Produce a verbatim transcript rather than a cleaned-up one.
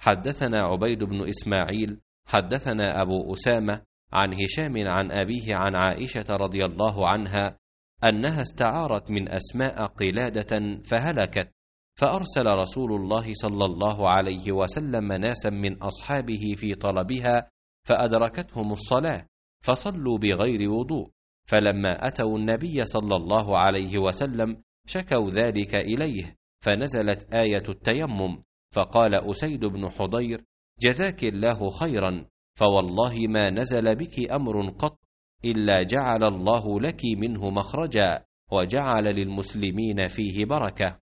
حدثنا عبيد بن إسماعيل حدثنا أبو أسامة عن هشام عن أبيه عن عائشة رضي الله عنها أنها استعارت من أسماء قلادة فهلكت، فأرسل رسول الله صلى الله عليه وسلم ناسا من أصحابه في طلبها، فأدركتهم الصلاة فصلوا بغير وضوء، فلما أتوا النبي صلى الله عليه وسلم شكوا ذلك إليه، فنزلت آية التيمم، فقال أسيد بن حضير: جزاك الله خيرا، فوالله ما نزل بك أمر قط إلا جعل الله لك منه مخرجا، وجعل للمسلمين فيه بركة.